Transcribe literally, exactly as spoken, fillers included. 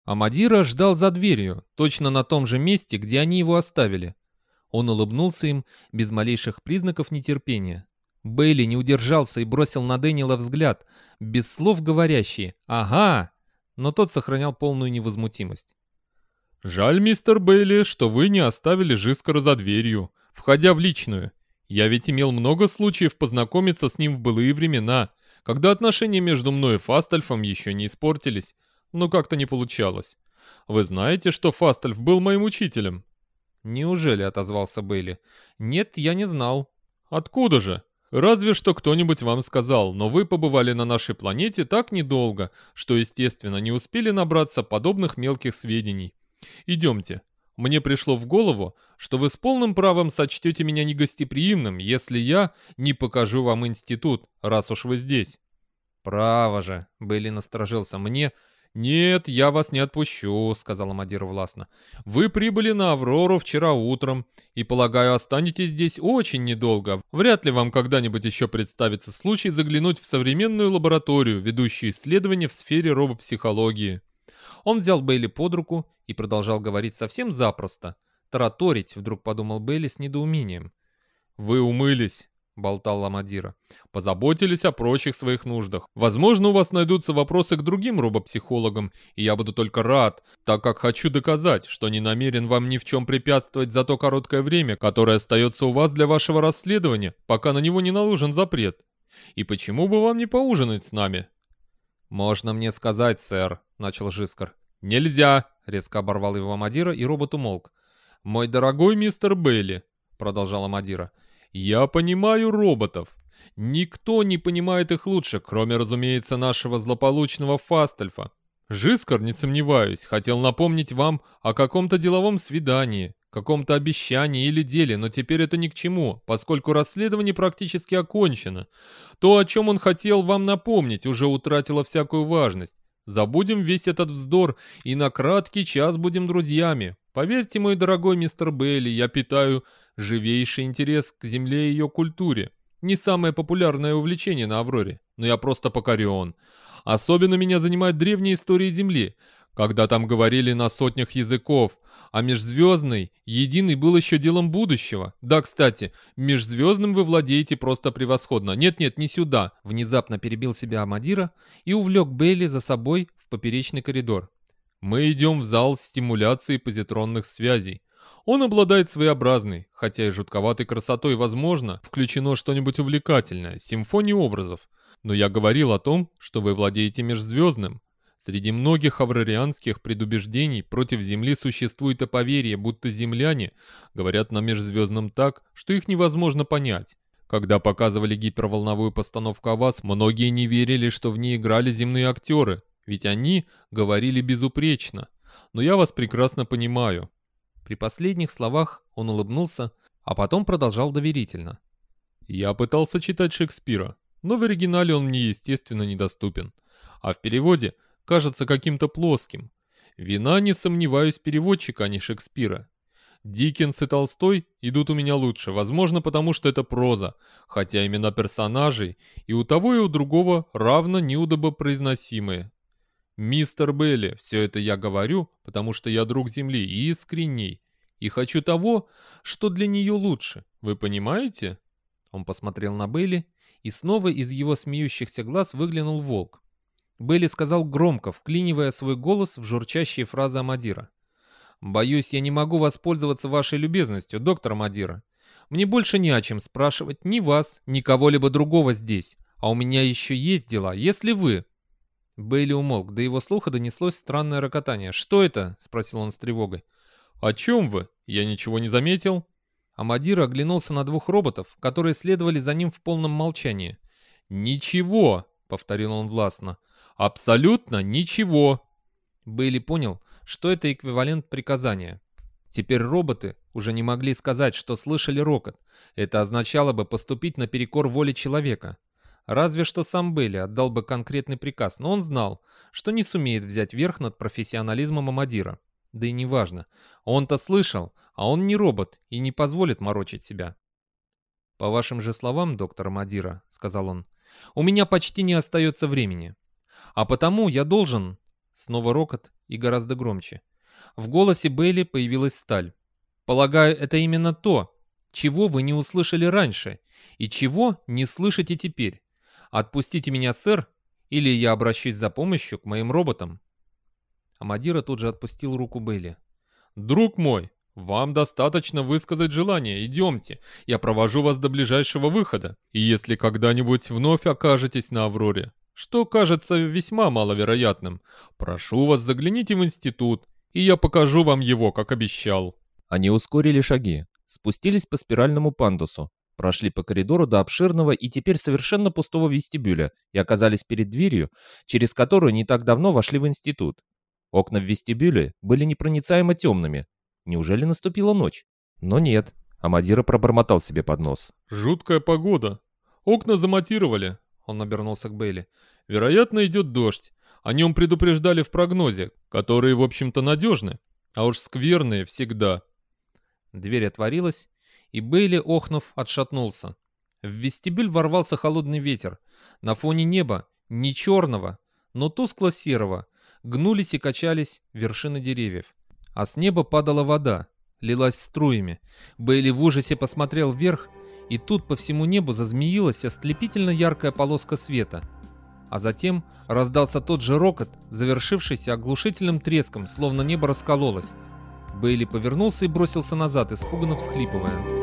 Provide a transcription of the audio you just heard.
Амадира ждал за дверью, точно на том же месте, где они его оставили. Он улыбнулся им без малейших признаков нетерпения. Бейли не удержался и бросил на Дэниела взгляд, без слов говорящий «Ага!», но тот сохранял полную невозмутимость. «Жаль, мистер Бейли, что вы не оставили Жискара за дверью, входя в личную. Я ведь имел много случаев познакомиться с ним в былые времена, когда отношения между мной и Фастальфом еще не испортились, но как-то не получалось. Вы знаете, что Фастальф был моим учителем?» «Неужели?» — отозвался Бейли. «Нет, я не знал». «Откуда же? Разве что кто-нибудь вам сказал, но вы побывали на нашей планете так недолго, что, естественно, не успели набраться подобных мелких сведений. Идемте. Мне пришло в голову, что вы с полным правом сочтете меня негостеприимным, если я не покажу вам институт, раз уж вы здесь». «Право же», — Бейли насторожился, — «мне...» «Нет, я вас не отпущу», — сказал Амадир властно. «Вы прибыли на Аврору вчера утром и, полагаю, останетесь здесь очень недолго. Вряд ли вам когда-нибудь еще представится случай заглянуть в современную лабораторию, ведущую исследования в сфере робопсихологии». Он взял Бейли под руку и продолжал говорить совсем запросто. «Тараторить», — вдруг подумал Бейли с недоумением. «Вы умылись», — болтал Амадира. «Позаботились о прочих своих нуждах. Возможно, у вас найдутся вопросы к другим робопсихологам, и я буду только рад, так как хочу доказать, что не намерен вам ни в чем препятствовать за то короткое время, которое остается у вас для вашего расследования, пока на него не наложен запрет. И почему бы вам не поужинать с нами?» «Можно мне сказать, сэр», — начал Жискар. «Нельзя!» — резко оборвал его Амадира, и робот умолк. «Мой дорогой мистер Бейли», — продолжал Амадира, — «я понимаю роботов. Никто не понимает их лучше, кроме, разумеется, нашего злополучного Фастальфа. Жискар, не сомневаюсь, хотел напомнить вам о каком-то деловом свидании, каком-то обещании или деле, но теперь это ни к чему, поскольку расследование практически окончено. То, о чем он хотел вам напомнить, уже утратило всякую важность. Забудем весь этот вздор и на краткий час будем друзьями. Поверьте, мой дорогой мистер Бейли, я питаю живейший интерес к Земле и ее культуре. Не самое популярное увлечение на Авроре, но я просто покорен. Особенно меня занимают древние истории Земли, когда там говорили на сотнях языков, а межзвездный, единый был еще делом будущего. Да, кстати, межзвездным вы владеете просто превосходно. Нет-нет, не сюда. Внезапно перебил себя Амадира и увлек Бейли за собой в поперечный коридор. Мы идем в зал стимуляции позитронных связей. Он обладает своеобразной, хотя и жутковатой красотой, возможно, включено что-нибудь увлекательное, симфония образов. Но я говорил о том, что вы владеете межзвездным. Среди многих аврарианских предубеждений против Земли существует и поверье, будто земляне говорят на межзвездном так, что их невозможно понять. Когда показывали гиперволновую постановку о вас, многие не верили, что в ней играли земные актеры, ведь они говорили безупречно. Но я вас прекрасно понимаю. При последних словах он улыбнулся, а потом продолжал доверительно. Я пытался читать Шекспира, но в оригинале он мне, естественно, недоступен. А в переводе кажется каким-то плоским. Вина, не сомневаюсь, переводчика, а не Шекспира. Диккенс и Толстой идут у меня лучше, возможно, потому что это проза, хотя имена персонажей и у того и у другого равно неудобопроизносимые. Мистер Бейли, все это я говорю, потому что я друг Земли и искренний, и хочу того, что для нее лучше. Вы понимаете?» Он посмотрел на Бейли, и снова из его смеющихся глаз выглянул волк. Бейли сказал громко, вклинивая свой голос в журчащие фразы Амадира. «Боюсь, я не могу воспользоваться вашей любезностью, доктор Амадира. Мне больше не о чем спрашивать ни вас, ни кого-либо другого здесь, а у меня еще есть дела, если вы...» Бейли умолк, до его слуха донеслось странное рокотание. «Что это?» — спросил он с тревогой. «О чем вы? Я ничего не заметил». Амадир оглянулся на двух роботов, которые следовали за ним в полном молчании. «Ничего», — повторил он властно. «Абсолютно ничего». Бейли понял, что это эквивалент приказания. Теперь роботы уже не могли сказать, что слышали рокот. Это означало бы поступить наперекор воле человека. Разве что сам Бейли отдал бы конкретный приказ, но он знал, что не сумеет взять верх над профессионализмом Амадира. Да и неважно. Он-то слышал, а он не робот и не позволит морочить себя. «По вашим же словам, доктор Амадира, — сказал он, — у меня почти не остается времени. А потому я должен Снова рокот и гораздо громче. В голосе Бейли появилась сталь. «Полагаю, это именно то, чего вы не услышали раньше и чего не слышите теперь. Отпустите меня, сэр, или я обращусь за помощью к моим роботам». Амадира тут же отпустил руку Бейли. «Друг мой, вам достаточно высказать желание. Идемте, я провожу вас до ближайшего выхода. И если когда-нибудь вновь окажетесь на Авроре, что кажется весьма маловероятным, прошу вас, загляните в институт, и я покажу вам его, как обещал». Они ускорили шаги, спустились по спиральному пандусу, прошли по коридору до обширного и теперь совершенно пустого вестибюля и оказались перед дверью, через которую не так давно вошли в институт. Окна в вестибюле были непроницаемо темными. Неужели наступила ночь? Но нет. Амадира пробормотал себе под нос. «Жуткая погода. Окна заматировали», — он обернулся к Бейли. «Вероятно, идет дождь. О нем предупреждали в прогнозе, которые, в общем-то, надежны, а уж скверные всегда». Дверь отворилась, и Бейли, охнув, отшатнулся. В вестибюль ворвался холодный ветер. На фоне неба, не черного, но тускло-серого, гнулись и качались вершины деревьев. А с неба падала вода, лилась струями. Бейли в ужасе посмотрел вверх, и тут по всему небу зазмеилась ослепительно яркая полоска света. А затем раздался тот же рокот, завершившийся оглушительным треском, словно небо раскололось. Бейли повернулся и бросился назад, испуганно всхлипывая.